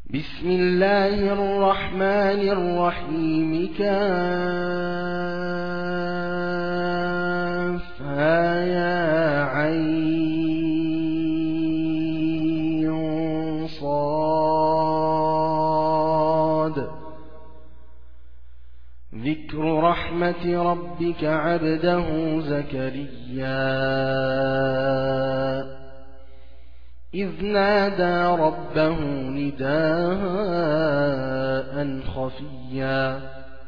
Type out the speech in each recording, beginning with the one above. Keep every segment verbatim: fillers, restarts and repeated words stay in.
بسم الله الرحمن الرحيم كافها يا عين صاد ذكر رحمة ربك عبده زكريا إذ نادى ربه نداء خفيا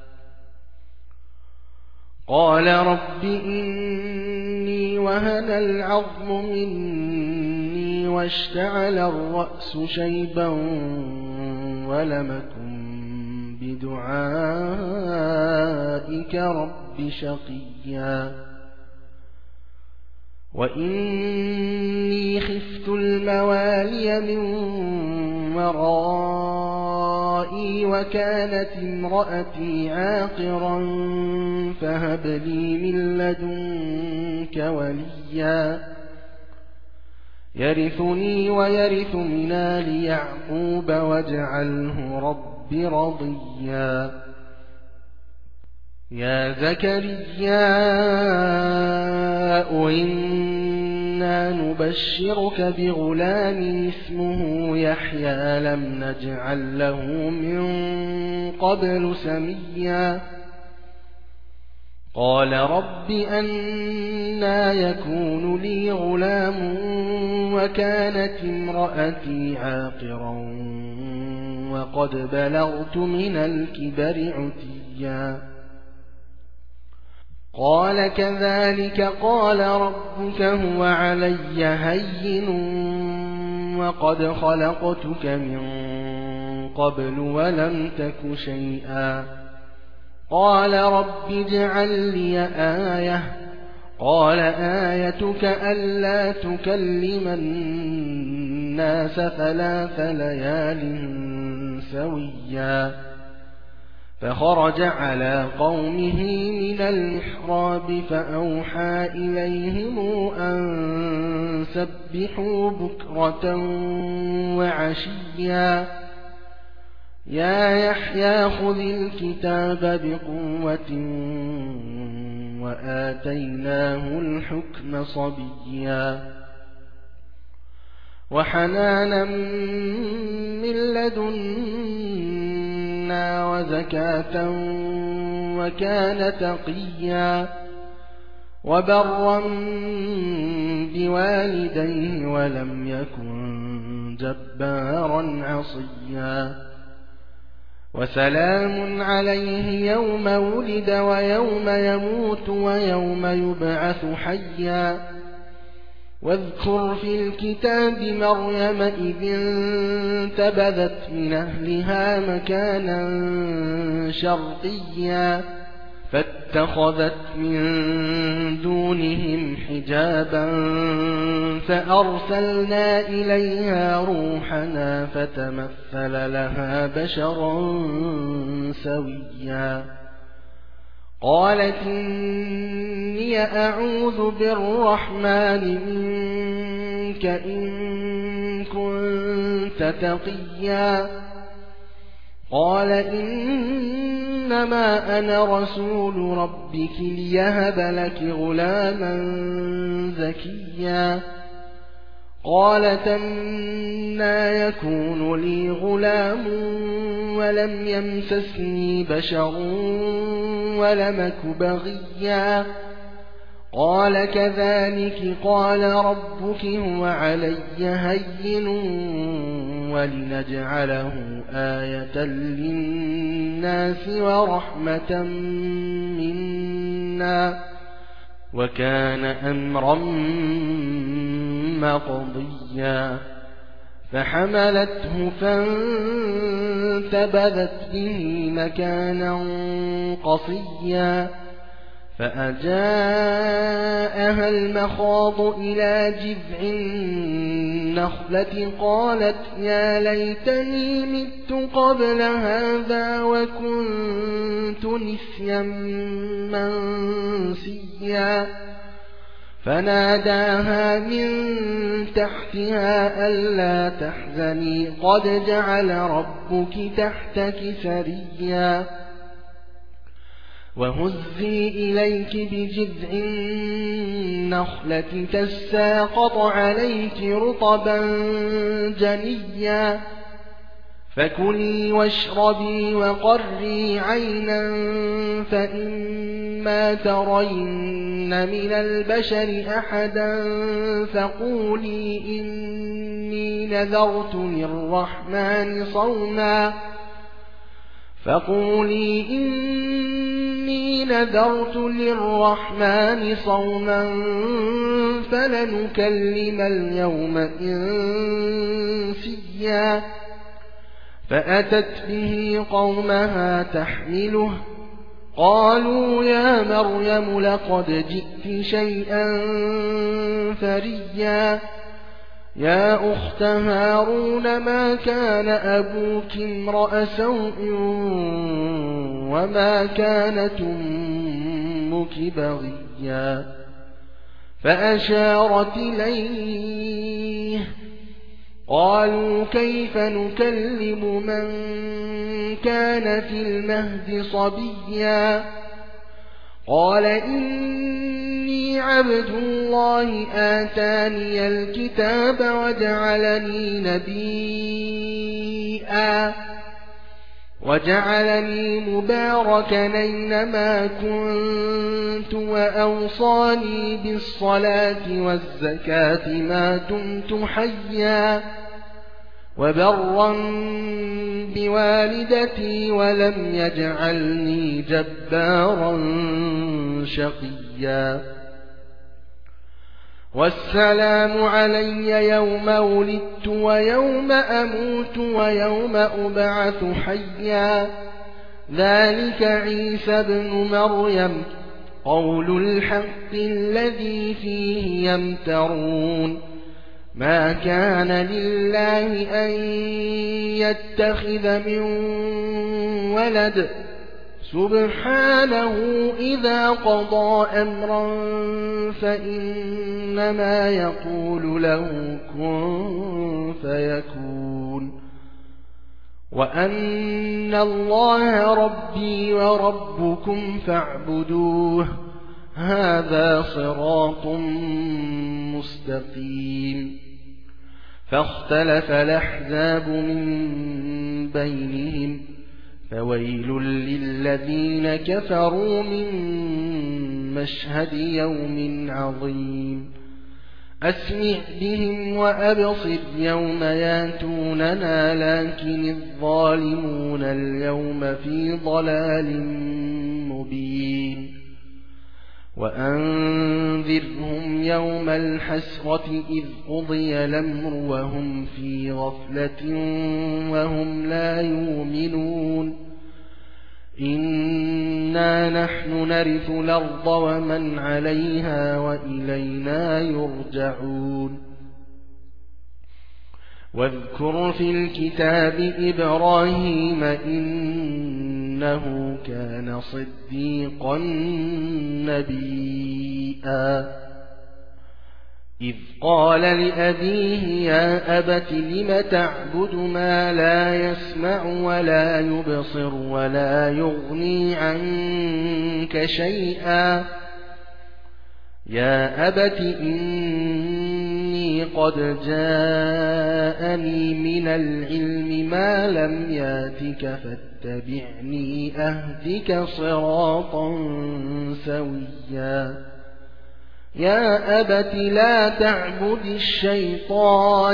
قال رب إني وهن العظم مني واشتعل الرأس شيبا ولم أكن بدعائك رب شقيا وإني خفت الموالي من ورائي وكانت امرأتي عاقرا فهب لي من لدنك وليا يرثني ويرث من آل يعقوب واجعله رب رضيا يا زكريا إنا نبشرك بغلام اسمه يحيى لم نجعل له من قبل سميا قال رب أنى يكون لي غلام وكانت امرأتي عاقرا وقد بلغت من الكبر عتيا قال كذلك قال ربك هو علي هين وقد خلقتك من قبل ولم تك شيئا قال رب اجعل لي آية قال آيتك ألا تكلم الناس ثلاث ليال سويا فخرج على قومه من المحراب فأوحى إليهم أن سبحوا بكرة وعشيا يا يحيى خذ الكتاب بقوة وآتيناه الحكم صبيا وحنانا من لدنا وزكاة وكان تقيا وبرا بوالديه ولم يكن جبارا عصيا وسلام عليه يوم ولد ويوم يموت ويوم يبعث حيا واذكر في الكتاب مريم إذ انتبذت من أهلها مكانا شرقيا فاتخذت من دونهم حجابا فأرسلنا إليها روحنا فتمثل لها بشرا سويا قالت إني أعوذ بالرحمن منك إن كنت تقيا قال إنما أنا رسول ربك ليهب لك غلاما زكيا قالت أنى يكون لي غلام ولم يمسسني بشر ولم أك بغيا قال كذلك قال ربك هو علي هين ولنجعله آية للناس ورحمة منا وكان أمرا مقضيا فحملته فانتبذت به مكانا قصيا فأجاءها المخاض إلى جذع النخلة قالت يا ليتني مت قبل هذا وكنت نسيا منسيا فناداها من تحتها ألا تحزني قد جعل ربك تحتك سريا وهزي إليك بجذع النخلة تساقط عليك رطبا جنيا فكلي واشربي وقري عينا فإما ترين من البشر أحدا فقولي إني نذرت للرحمن صوما فقولي إني نذرت للرحمن صوما فلنكلم اليوم إنسيا فأتت به قومها تحمله قالوا يا مريم لقد جئت شيئا فريا يا أخت هارون ما كان أبوك امرأ سوء وما كانت أمك بغيا فأشارت إليه قالوا كيف نكلم من كان في المهد صبيا قال إني عبد الله آتاني الكتاب وجعلني نبيا وجعلني مباركا أينما كنت وأوصاني بالصلاة والزكاة ما دمت حيا وبرا بوالدتي ولم يجعلني جبارا شقيا والسلام علي يوم ولدت ويوم أموت ويوم أبعث حيا ذلك عيسى ابن مريم قول الحق الذي فيه يمترون ما كان لله أن يتخذ من ولد سبحانه إذا قضى أمرا فإنما يقول له كن فيكون وأن الله ربي وربكم فاعبدوه هذا صراط مستقيم فاختلف الأحزاب من بينهم فويل للذين كفروا من مشهد يوم عظيم أسمع بهم وأبصر يوم ياتوننا لكن الظالمون اليوم في ضلال مبين وأنذرهم يوم الحسرة إذ قضي الأمر وهم في غفلة وهم لا يؤمنون إنا نحن نرث الأرض ومن عليها وإلينا يرجعون واذكر في الكتاب إبراهيم إنه كان صديقا نبيا إذ قال لأبيه يا أبت لم تعبد ما لا يسمع ولا يبصر ولا يغني عنك شيئا يا أبت إني قد جاءني من العلم ما لم ياتك فاتبعني أهدك صراطا سويا يا أبت لا تعبد الشيطان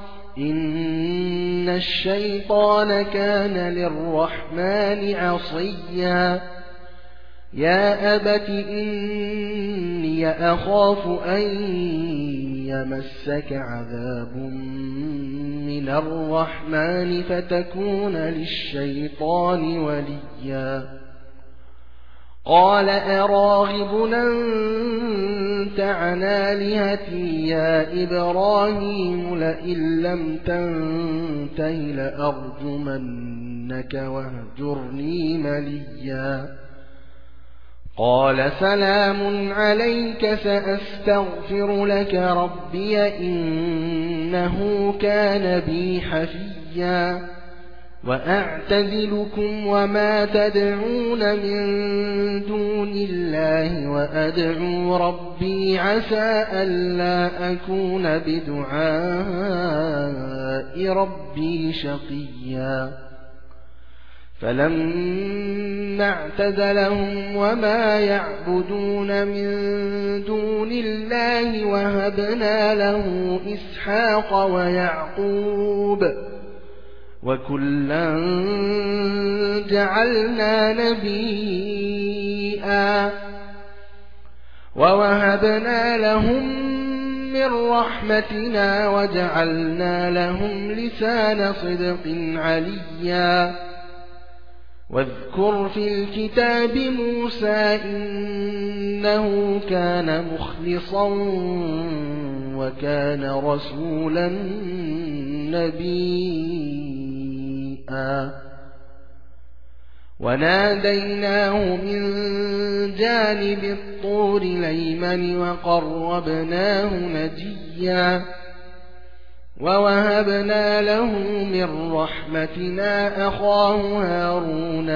إن الشيطان كان للرحمن عصيا يا أبت إني أخاف أن يمسك عذاب من الرحمن فتكون للشيطان وليا قال أراغب أنت عن آلهتي يا إبراهيم لئن لم تنته لأرجمنك واهجرني مليا قال سلام عليك سأستغفر لك ربي إنه كان بي حفيا وأعتزلكم وما تدعون من دون الله وأدعو ربي عسى ألا أكون بدعاء ربي شقيا فلما اعتزلهم وما يعبدون من دون الله وهبنا له إسحاق ويعقوب وكلا جعلنا نبيا ووهبنا لهم من رحمتنا وجعلنا لهم لسان صدق عليا واذكر في الكتاب موسى إنه كان مخلصا وكان رسولا نبيا وناديناه من جانب الطور الأيمن وقربناه نجيا ووهبنا له من رحمتنا أخاه هارون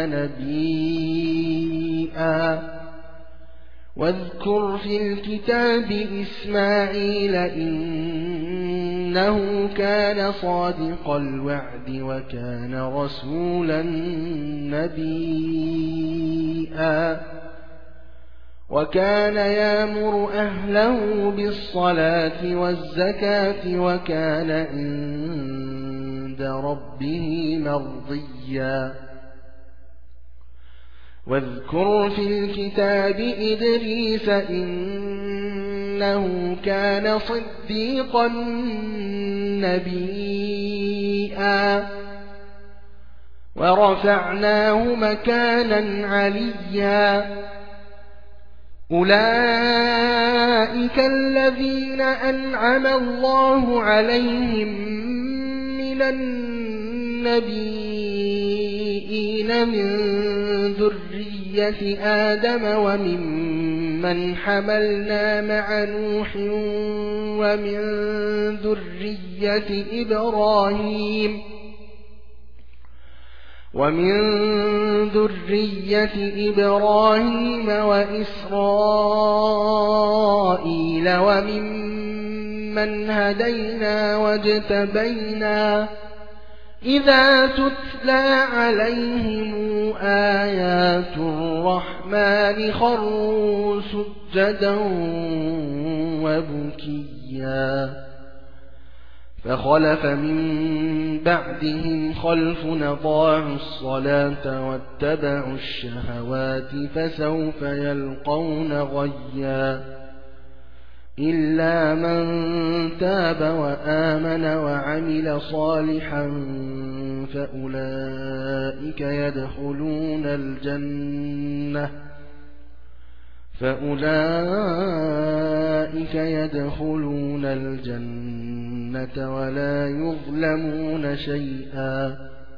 نبيا واذكر في الكتاب إسماعيل إنه كان صادق الوعد وكان رسولا نبيا وكان يأمر أهله بالصلاة والزكاة وكان عند ربه مرضيا واذكر في الكتاب إدريس إنه كان صديقا نبيا ورفعناه مكانا عليا أولئك الذين أنعم الله عليهم من النبيين من ذرية آدم وممن حملنا مع نوح ومن ذرية إبراهيم ومن ذرية إبراهيم وإسرائيل وممن هدينا واجتبينا إذا تتلى عليهم آيات الرحمن خروا سجدا وبكيا فخلف من بعدهم خلف أضاعوا الصلاة واتبعوا الشهوات فسوف يلقون غيا إلا من تاب وآمن وعمل صالحا فأولئك يدخلون الجنة فأولئك يدخلون الجنة ولا يظلمون شيئا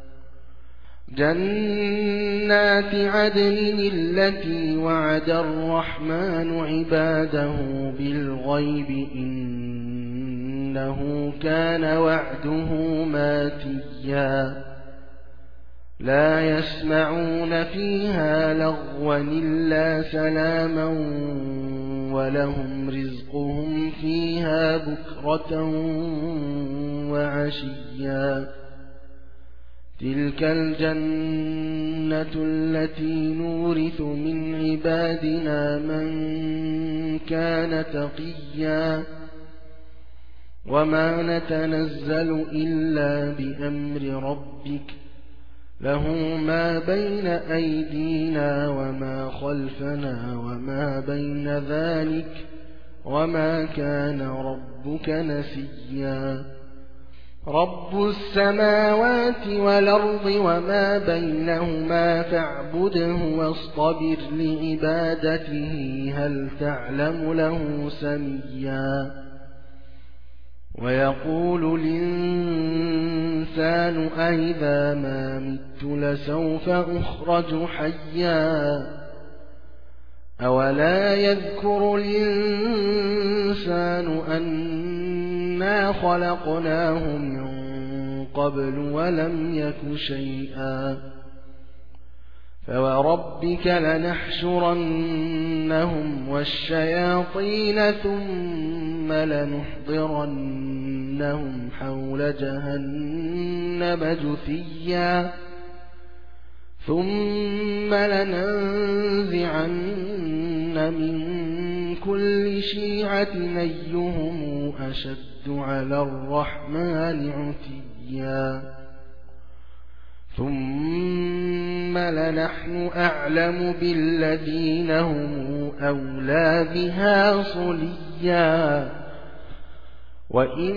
جنات عدن التي وعد الرحمن عباده بالغيب إنه كان وعده ماتيا لا يسمعون فيها لغوا إلا سلاما ولهم رزقهم فيها بكرة وعشيا تلك الجنة التي نورث من عبادنا من كان تقيا وما نتنزل إلا بأمر ربك له ما بين أيدينا وما خلفنا وما بين ذلك وما كان ربك نسيا رب السماوات والأرض وما بينهما فاعبده واصطبر لعبادته هل تعلم له سميا ويقول الإنسان أئذا ما مت لسوف أخرج حيا أولا يذكر الإنسان أنا خلقناه من قبل ولم يك شيئا فوربك لنحشرنهم والشياطين ثم لنحضرنهم حول جهنم جثيا ثم لننزعن من كل شيعة أيهم أشد على الرحمن عتيا ثم لنحن أعلم بالذين هم أولى بها صليا وإن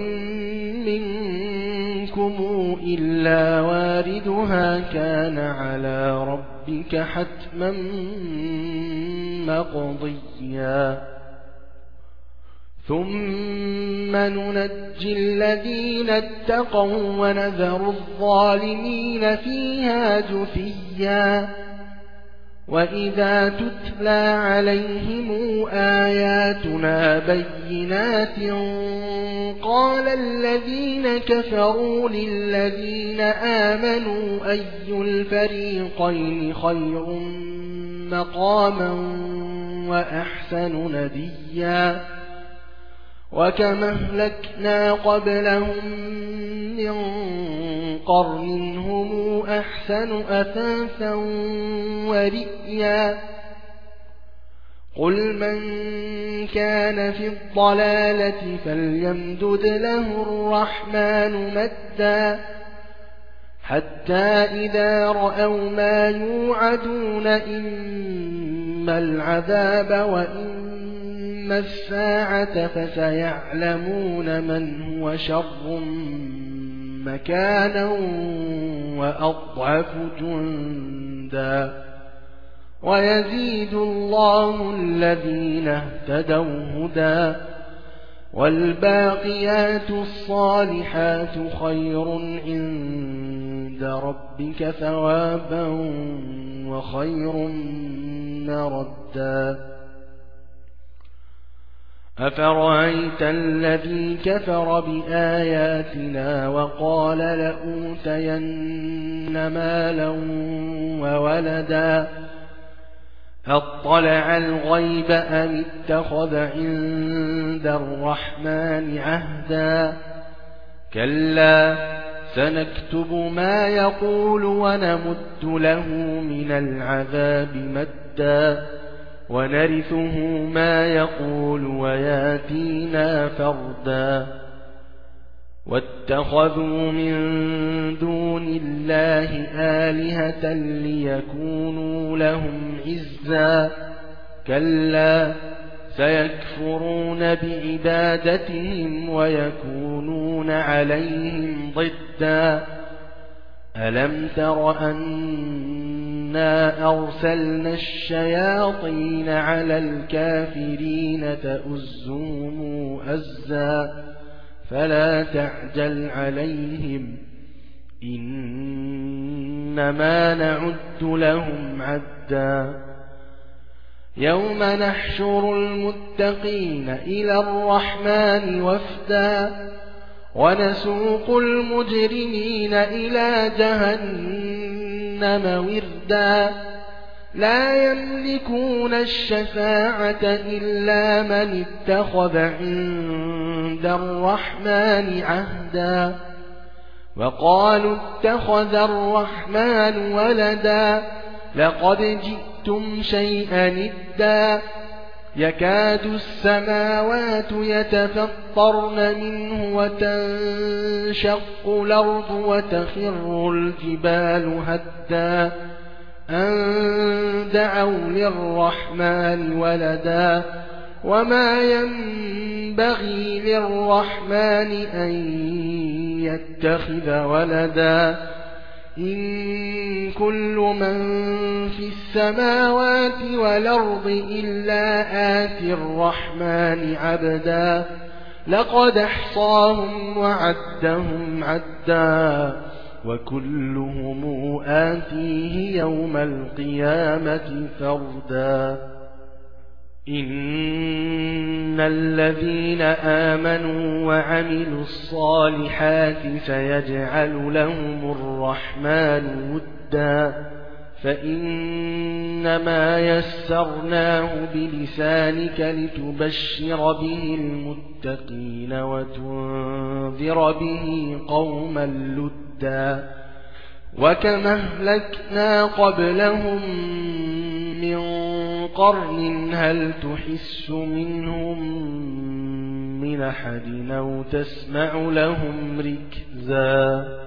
منكم إلا واردها كان على ربك حتما مقضيا ثم ننجي الذين اتقوا ونذر الظالمين فيها جثيا وإذا تتلى عليهم آياتنا بينات قال الذين كفروا للذين آمنوا أي الفريقين خير مقاما وأحسن نديا وكما أهلكنا قبلهم من قرن هم أحسن أثاثا ورئيا قل من كان في الضلالة فليمدد له الرحمن مدا حتى إذا رأوا ما يوعدون إما العذاب وإما الساعة فسيعلمون من هو شر مكانا وأضعف جندا ويزيد الله الذين اهتدوا هدى والباقيات الصالحات خير عند ربك ثوابا وخير مردا أفرأيت الذي كفر بآياتنا وقال لأوتين مالا وولدا أطلع الغيب أم اتخذ عند الرحمن عهدا كلا سنكتب ما يقول ونمد له من العذاب مدا ونرثه ما يقول وياتينا فردا واتخذوا من دون الله آلهة ليكونوا لهم عزا كلا سيكفرون بعبادتهم ويكونون عليهم ضدا ألم تر أنا أرسلنا الشياطين على الكافرين تؤزهم أزا فلا تعجل عليهم إنما نعد لهم عدا يوم نحشر المتقين إلى الرحمن وفدا ونسوق المجرمين إلى جهنم وردا لا يملكون الشفاعة إلا من اتخذ عند الرحمن عهدا وقالوا اتخذ الرحمن ولدا لقد جئتم شيئا إدا يكاد السماوات يتفطرن منه وتنشق الأرض وتخر الجبال هدا أن دعوا للرحمن ولدا وما ينبغي للرحمن أن يتخذ ولدا إن كل من في السماوات والأرض إلا آتي الرحمن عبدا لقد احصاهم وعدهم عدا وكلهم آتيه يوم القيامة فردا إن الذين آمنوا وعملوا الصالحات سيجعل لهم الرحمن ودا فإنما يسرناه بلسانك لتبشر به المتقين وتنذر به قوما لدا وكما أهلكنا قبلهم من قرن هل تحس منهم من أحد أو تسمع لهم ركزا